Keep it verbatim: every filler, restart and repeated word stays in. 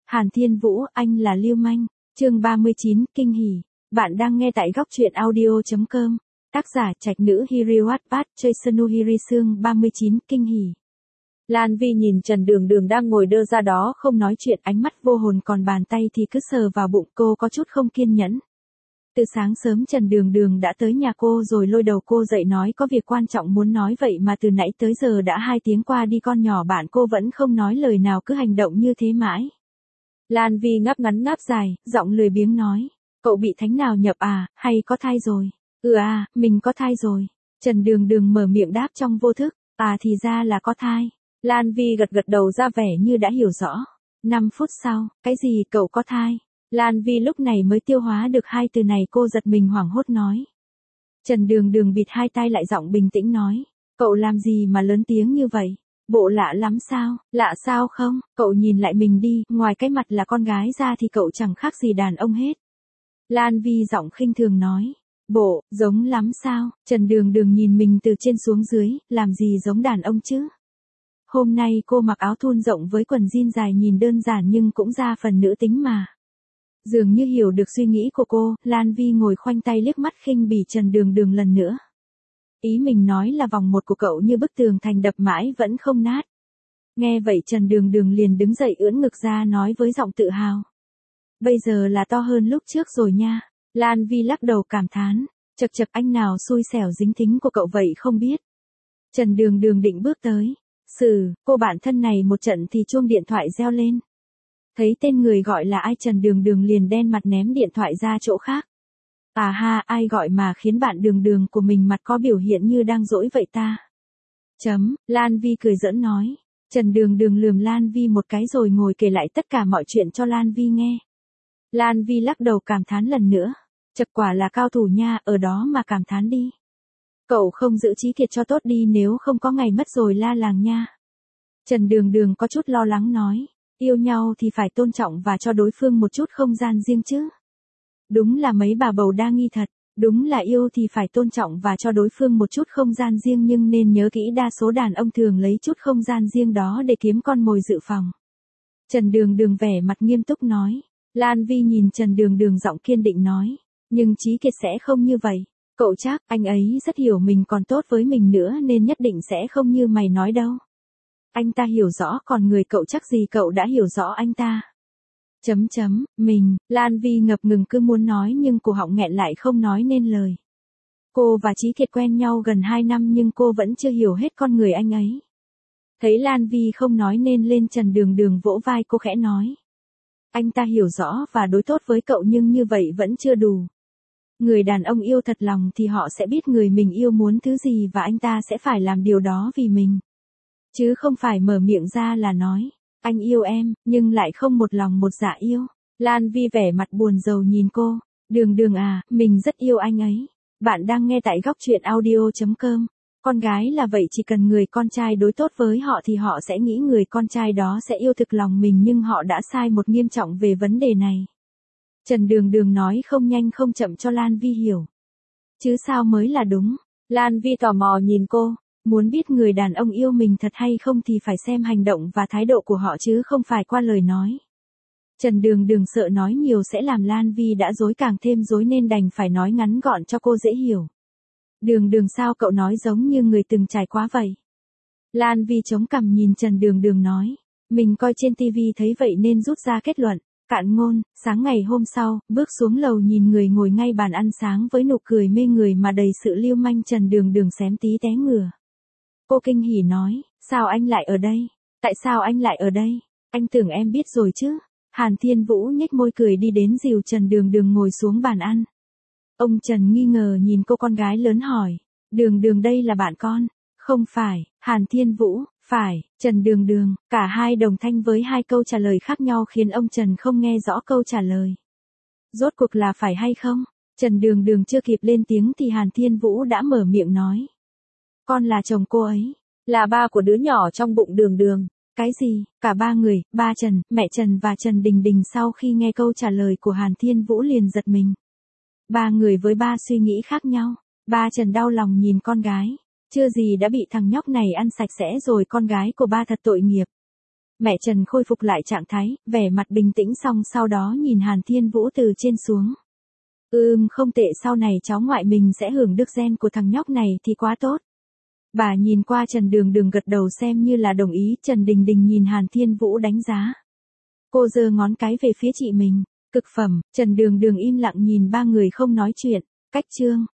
Hàn Thiên Vũ, anh là lưu manh. Chương ba mươi chín, kinh hỉ. Bạn đang nghe tại góc truyện audio chấm com. Tác giả Trạch Nữ Hiri Wattpad, Jason Hiri Sương ba mươi chín, kinh hỉ. Lan Vi nhìn Trần Đường Đường đang ngồi đơ ra đó không nói chuyện, ánh mắt vô hồn, còn bàn tay thì cứ sờ vào bụng. Cô có chút không kiên nhẫn. Từ sáng sớm Trần Đường Đường đã tới nhà cô rồi lôi đầu cô dậy nói có việc quan trọng muốn nói, vậy mà từ nãy tới giờ đã hai tiếng qua đi con nhỏ bạn cô vẫn không nói lời nào, cứ hành động như thế mãi. Lan Vi ngáp ngắn ngáp dài, giọng lười biếng nói, cậu bị thánh nào nhập à, hay có thai rồi? Ừ à, mình có thai rồi. Trần Đường Đường mở miệng đáp trong vô thức, à thì ra là có thai. Lan Vi gật gật đầu ra vẻ như đã hiểu rõ. Năm phút sau, cái gì cậu có thai? Lan Vi lúc này mới tiêu hóa được hai từ này, cô giật mình hoảng hốt nói. Trần Đường Đường bịt hai tai lại, giọng bình tĩnh nói, cậu làm gì mà lớn tiếng như vậy? Bộ lạ lắm sao? Lạ sao không? Cậu nhìn lại mình đi, ngoài cái mặt là con gái ra thì cậu chẳng khác gì đàn ông hết. Lan Vi giọng khinh thường nói, bộ, giống lắm sao? Trần Đường Đường nhìn mình từ trên xuống dưới, làm gì giống đàn ông chứ? Hôm nay cô mặc áo thun rộng với quần jean dài, nhìn đơn giản nhưng cũng ra phần nữ tính mà. Dường như hiểu được suy nghĩ của cô, Lan Vi ngồi khoanh tay liếc mắt khinh bỉ Trần Đường Đường lần nữa. Ý mình nói là vòng một của cậu như bức tường thành, đập mãi vẫn không nát. Nghe vậy Trần Đường Đường liền đứng dậy ưỡn ngực ra nói với giọng tự hào. Bây giờ là to hơn lúc trước rồi nha. Lan Vi lắc đầu cảm thán, chật chật, anh nào xui xẻo dính thính của cậu vậy không biết. Trần Đường Đường định bước tới. Xử, cô bạn thân này một trận thì chuông điện thoại reo lên. Thấy tên người gọi là ai, Trần Đường Đường liền đen mặt ném điện thoại ra chỗ khác. À ha, ai gọi mà khiến bạn Đường Đường của mình mặt có biểu hiện như đang dỗi vậy ta? Chấm, Lan Vi cười giỡn nói. Trần Đường Đường lườm Lan Vi một cái rồi ngồi kể lại tất cả mọi chuyện cho Lan Vi nghe. Lan Vi lắc đầu cảm thán lần nữa. Chật, quả là cao thủ nha, ở đó mà cảm thán đi. Cậu không giữ trí kiệt cho tốt đi, nếu không có ngày mất rồi la làng nha. Trần Đường Đường có chút lo lắng nói. Yêu nhau thì phải tôn trọng và cho đối phương một chút không gian riêng chứ. Đúng là mấy bà bầu đa nghi thật. Đúng là yêu thì phải tôn trọng và cho đối phương một chút không gian riêng, nhưng nên nhớ kỹ đa số đàn ông thường lấy chút không gian riêng đó để kiếm con mồi dự phòng. Trần Đường Đường vẻ mặt nghiêm túc nói. Lan Vi nhìn Trần Đường Đường giọng kiên định nói. Nhưng Chí Kiệt sẽ không như vậy. Cậu chắc, anh ấy rất hiểu mình, còn tốt với mình nữa nên nhất định sẽ không như mày nói đâu. Anh ta hiểu rõ, còn người cậu chắc gì cậu đã hiểu rõ anh ta. Chấm chấm, mình, Lan Vi ngập ngừng cứ muốn nói nhưng cổ họng nghẹn lại không nói nên lời. Cô và Chí Kiệt quen nhau gần hai năm nhưng cô vẫn chưa hiểu hết con người anh ấy. Thấy Lan Vi không nói nên lên Trần Đường Đường vỗ vai cô khẽ nói. Anh ta hiểu rõ và đối tốt với cậu nhưng như vậy vẫn chưa đủ. Người đàn ông yêu thật lòng thì họ sẽ biết người mình yêu muốn thứ gì và anh ta sẽ phải làm điều đó vì mình. Chứ không phải mở miệng ra là nói, anh yêu em, nhưng lại không một lòng một dạ yêu. Lan Vi vẻ mặt buồn rầu nhìn cô. Đường Đường à, mình rất yêu anh ấy. Bạn đang nghe tại góc truyện audio chấm com. Con gái là vậy, chỉ cần người con trai đối tốt với họ thì họ sẽ nghĩ người con trai đó sẽ yêu thực lòng mình, nhưng họ đã sai một nghiêm trọng về vấn đề này. Trần Đường Đường nói không nhanh không chậm cho Lan Vi hiểu. Chứ sao mới là đúng. Lan Vi tò mò nhìn cô. Muốn biết người đàn ông yêu mình thật hay không thì phải xem hành động và thái độ của họ chứ không phải qua lời nói. Trần Đường Đường sợ nói nhiều sẽ làm Lan Vi đã dối càng thêm dối nên đành phải nói ngắn gọn cho cô dễ hiểu. Đường Đường, sao cậu nói giống như người từng trải quá vậy? Lan Vi chống cằm nhìn Trần Đường Đường nói. Mình coi trên tivi thấy vậy nên rút ra kết luận. Cạn ngôn. Sáng ngày hôm sau, bước xuống lầu nhìn người ngồi ngay bàn ăn sáng với nụ cười mê người mà đầy sự lưu manh, Trần Đường Đường xém tí té ngửa. Cô kinh hỉ nói, sao anh lại ở đây? Tại sao anh lại ở đây? Anh tưởng em biết rồi chứ? Hàn Thiên Vũ nhếch môi cười đi đến dìu Trần Đường Đường ngồi xuống bàn ăn. Ông Trần nghi ngờ nhìn cô con gái lớn hỏi, Đường Đường đây là bạn con? Không phải. Hàn Thiên Vũ, phải. Trần Đường Đường, cả hai đồng thanh với hai câu trả lời khác nhau khiến ông Trần không nghe rõ câu trả lời. Rốt cuộc là phải hay không? Trần Đường Đường chưa kịp lên tiếng thì Hàn Thiên Vũ đã mở miệng nói. Con là chồng cô ấy, là ba của đứa nhỏ trong bụng Đường Đường. Cái gì? Cả ba người, ba Trần, mẹ Trần và Trần Đình Đình sau khi nghe câu trả lời của Hàn Thiên Vũ liền giật mình. Ba người với ba suy nghĩ khác nhau. Ba Trần đau lòng nhìn con gái. Chưa gì đã bị thằng nhóc này ăn sạch sẽ rồi, con gái của ba thật tội nghiệp. Mẹ Trần khôi phục lại trạng thái, vẻ mặt bình tĩnh xong sau đó nhìn Hàn Thiên Vũ từ trên xuống. Ừm không tệ, sau này cháu ngoại mình sẽ hưởng đức gen của thằng nhóc này thì quá tốt. Bà nhìn qua Trần Đường Đường gật đầu xem như là đồng ý. Trần Đình Đình nhìn Hàn Thiên Vũ đánh giá. Cô giơ ngón cái về phía chị mình. Cực phẩm. Trần Đường Đường im lặng nhìn ba người không nói chuyện. Cách chương.